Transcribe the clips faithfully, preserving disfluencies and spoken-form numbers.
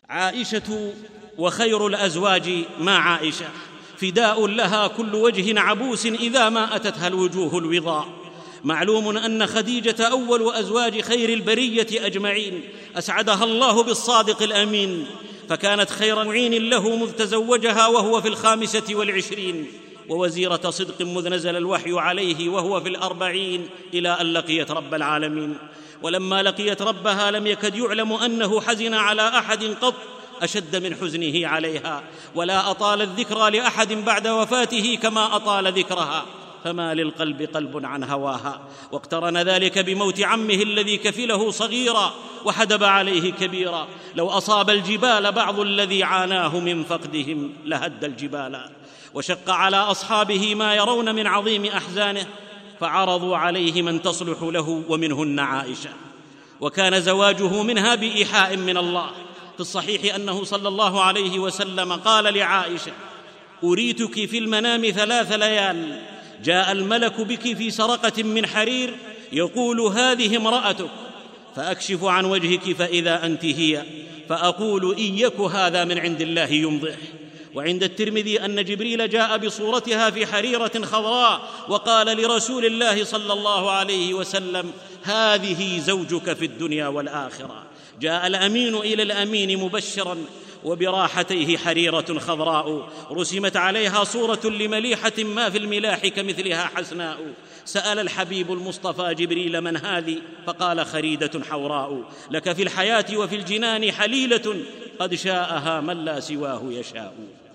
عائشة وخير الأزواج مع عائشة، فداء لها كل وجه عبوس إذا ما أتتها الوجوه الوضاء. معلوم أن خديجة أول أزواج خير البرية أجمعين، أسعدها الله بالصادق الأمين، فكانت خير معين له مذ تزوجها وهو في الخامسة والعشرين، ووزيرة صدق مذ نزل الوحي عليه وهو في الأربعين، إلى أن لقيت رب العالمين. ولما لقيت ربها لم يكد يعلم أنه حزن على أحد قط أشد من حزنه عليها، ولا أطال الذكرى لأحد بعد وفاته كما أطال ذكرها، فما للقلب قلب عن هواها. واقترن ذلك بموت عمه الذي كفله صغيرا وحدب عليه كبيرا. لو أصاب الجبال بعض الذي عاناه من فقدهم لهد الجبال. وشق على أصحابه ما يرون من عظيم أحزانه، فعرضوا عليه من تصلح له، ومنهن عائشة، وكان زواجه منها بإيحاء من الله. في الصحيح أنه صلى الله عليه وسلم قال لعائشة: أريتك في المنام ثلاث ليال، جاء الملك بك في سرقة من حرير يقول: هذه امرأتك، فأكشف عن وجهك فإذا أنت هي، فأقول: إن يك هذا من عند الله يمضح. وعند الترمذي أن جبريل جاء بصورتها في حريرة خضراء وقال لرسول الله صلى الله عليه وسلم: هذه زوجك في الدنيا والآخرة. جاء الأمين إلى الأمين مبشرا، وبراحتيه حريرة خضراء رسمت عليها صورة لمليحة ما في الملاح كمثلها حسناء. سأل الحبيب المصطفى جبريل: من هذه؟ فقال: خريدة حوراء، لك في الحياة وفي الجنان حليلة، قد شاءها من لا سواه يشاء.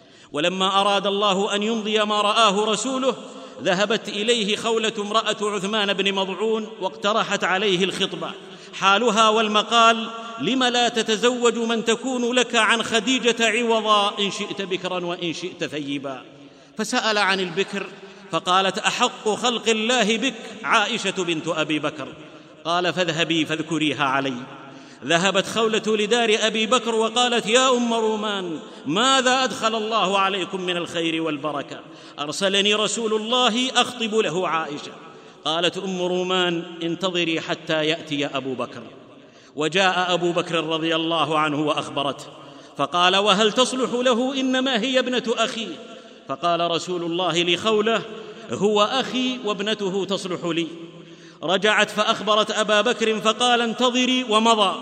ولما أراد الله أن يمضي ما رآه رسوله، ذهبت إليه خولة امرأة عثمان بن مضعون واقترحت عليه الخطبة. حالها والمقال: لم لا تتزوج من تكون لك عن خديجة عوضا، إن شئت بكرا وإن شئت ثيبا. فسأل عن البكر، فقالت: أحق خلق الله بك عائشة بنت أبي بكر. قال: فاذهبي فاذكريها علي. ذهبت خولة لدار أبي بكر وقالت: يا أم رومان، ماذا أدخل الله عليكم من الخير والبركة؟ أرسلني رسول الله أخطب له عائشة. قالت أم رومان: انتظري حتى يأتي أبو بكر. وجاء أبو بكر رضي الله عنه وأخبرته، فقال: وهل تصلح له؟ إنما هي ابنة أخي. فقال رسول الله لخولة: هو أخي وابنته تصلح لي. رجعت فأخبرت أبا بكر فقال: انتظري، ومضى.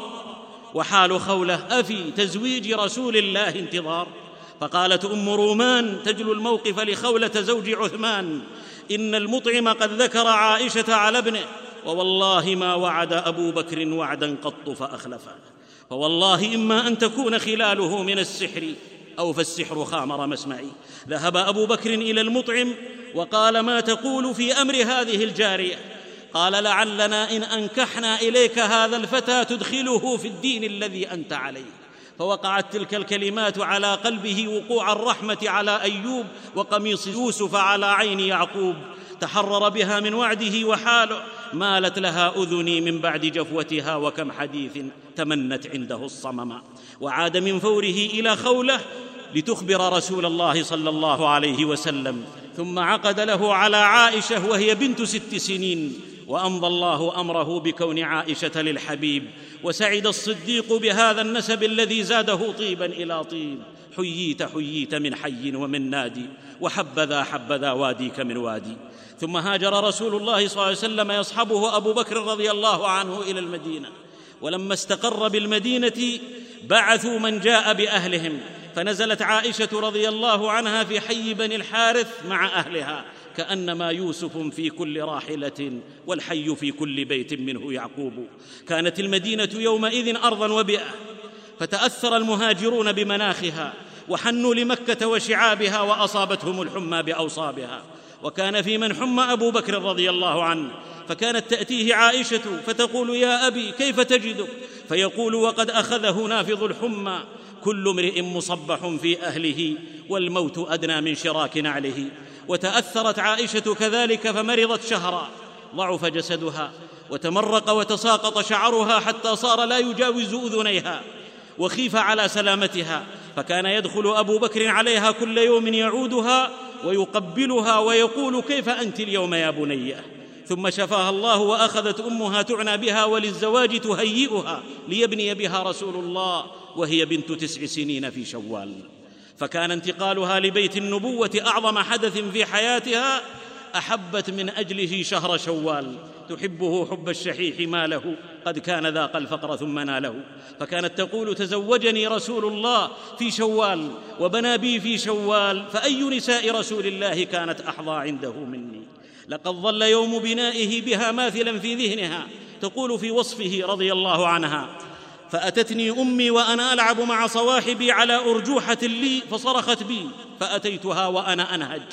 وحال خولة: أفي تزويج رسول الله انتظار؟ فقالت أم رومان تجلو الموقف لخولة زوج عثمان: إن المطعم قد ذكر عائشة على ابنه، ووالله ما وعد أبو بكر وعدا قط فأخلفه، فوالله إما أن تكون خلاله من السحر أو فالسحر خامر مسمعي. ذهب أبو بكر إلى المطعم وقال: ما تقول في أمر هذه الجارية؟ قال: لعلنا إن أنكحنا إليك هذا الفتى تدخله في الدين الذي أنت عليه. فوقعت تلك الكلمات على قلبه وقوع الرحمة على أيوب، وقميص يوسف على عين يعقوب. تحرر بها من وعده وحاله، مالت لها أذني من بعد جفوتها، وكم حديث تمنت عنده الصمم. وعاد من فوره إلى خولة لتخبر رسول الله صلى الله عليه وسلم، ثم عقد له على عائشة وهي بنت ست سنين. وأمضى الله أمره بكون عائشة للحبيب، وسعد الصديق بهذا النسب الذي زاده طيبا إلى طيب. حييت حييت من حي ومن نادي، وحبذا حبذا واديك من وادي. ثم هاجر رسول الله صلى الله عليه وسلم يصحبه أبو بكر رضي الله عنه إلى المدينة. ولما استقر بالمدينة بعثوا من جاء بأهلهم، فنزلت عائشة رضي الله عنها في حي بني الحارث مع أهلها، كأنما يوسف في كل راحلة والحي في كل بيت منه يعقوب. كانت المدينة يومئذ أرضا وبئة، فتأثر المهاجرون بمناخها وحنوا لمكة وشعابها، وأصابتهم الحمى بأوصابها. وكان في من حمى أبو بكر رضي الله عنه، فكانت تأتيه عائشة فتقول: يا أبي كيف تجدك؟ فيقول: وقد أخذه نافذ الحمى، كل امرئ مصبح في أهله، والموت أدنى من شراك نعله. وتأثرت عائشة كذلك فمرضت شهرا، ضعف جسدها وتمرق وتساقط شعرها حتى صار لا يجاوز أذنيها، وخيف على سلامتها، فكان يدخل أبو بكر عليها كل يوم يعودها ويقبلها ويقول: كيف أنت اليوم يا بنية؟ ثم شفاها الله وأخذت أمها تعنى بها وللزواج تهيئها ليبني بها رسول الله وهي بنت تسع سنين في شوال. فكان انتقالها لبيت النبوة أعظم حدث في حياتها، أحبت من أجله شهر شوال، تحبه حب الشحيح ماله، قد كان ذاق الفقر ثم ناله. فكانت تقول: تزوجني رسول الله في شوال وبنى بي في شوال، فأي نساء رسول الله كانت أحظى عنده مني. لقد ظل يوم بنائه بها ماثلا في ذهنها. تقول في وصفه رضي الله عنها: فأتتني أمي وأنا ألعب مع صواحبي على أرجوحة لي فصرخت بي، فأتيتها وأنا أنهج،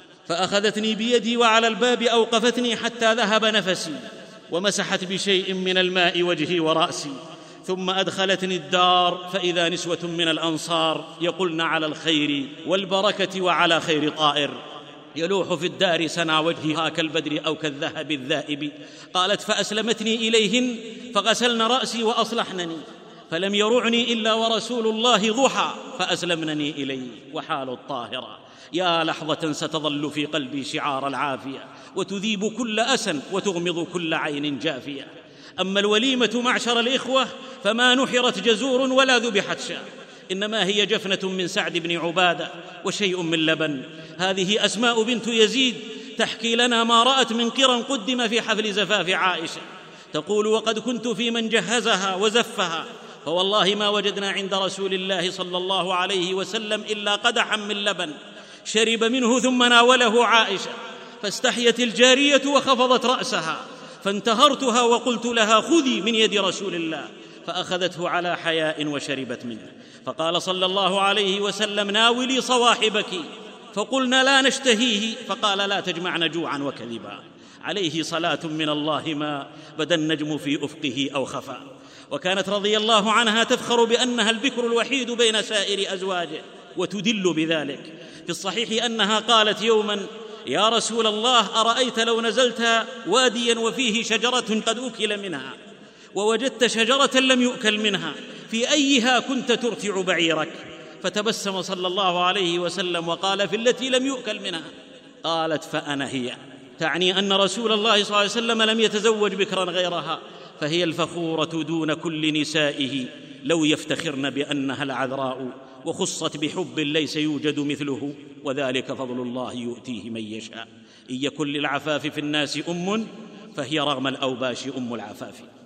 فأخذتني بيدي وعلى الباب أوقفتني حتى ذهب نفسي، ومسحت بشيء من الماء وجهي ورأسي، ثم أدخلتني الدار فإذا نسوة من الأنصار يقولن على الخير والبركة وعلى خير طائر، يلوح في الدار سنا وجهها كالبدر أو كالذهب الذائب. قالت: فأسلمتني إليهن فغسلن رأسي وأصلحنني، فلم يرعني إلا ورسول الله ضحى فأسلمنني إليه وحال الطاهرة. يا لحظة ستظل في قلبي شعار العافية، وتذيب كل أسى وتغمض كل عين جافية. أما الوليمة معشر الإخوة فما نحرت جزور ولا ذبحت شاة، إنما هي جفنة من سعد بن عبادة وشيء من لبن. هذه أسماء بنت يزيد تحكي لنا ما رأت من قرى قدم في حفل زفاف عائشة. تقول: وقد كنت في من جهزها وزفها، فوالله ما وجدنا عند رسول الله صلى الله عليه وسلم إلا قدحا من لبن شرب منه ثم ناوله عائشة، فاستحيت الجارية وخفضت رأسها، فانتهرتها وقلت لها: خذي من يد رسول الله، فأخذته على حياء وشربت منه. فقال صلى الله عليه وسلم: ناولي صواحبك، فقلنا: لا نشتهيه، فقال: لا تجمعن جوعا وكذبا. عليه صلاة من الله ما بدا النجم في أفقه أو خفا. وكانت رضي الله عنها تفخر بأنها البكر الوحيد بين سائر أزواجه وتدل بذلك. في الصحيح أنها قالت يوما: يا رسول الله، أرأيت لو نزلت واديا وفيه شجرة قد أكل منها، ووجدت شجرة لم يؤكل منها، في أيها كنت ترتع بعيرك؟ فتبسم صلى الله عليه وسلم وقال: في التي لم يؤكل منها. قالت: فأنا هي. تعني أن رسول الله صلى الله عليه وسلم لم يتزوج بكرا غيرها، فهي الفخورة دون كل نسائه لو يفتخرن بأنها العذراء، وخصت بحب ليس يوجد مثله، وذلك فضل الله يؤتيه من يشاء. إن يكن للعفاف في الناس أم فهي رغم الأوباش أم العفاف.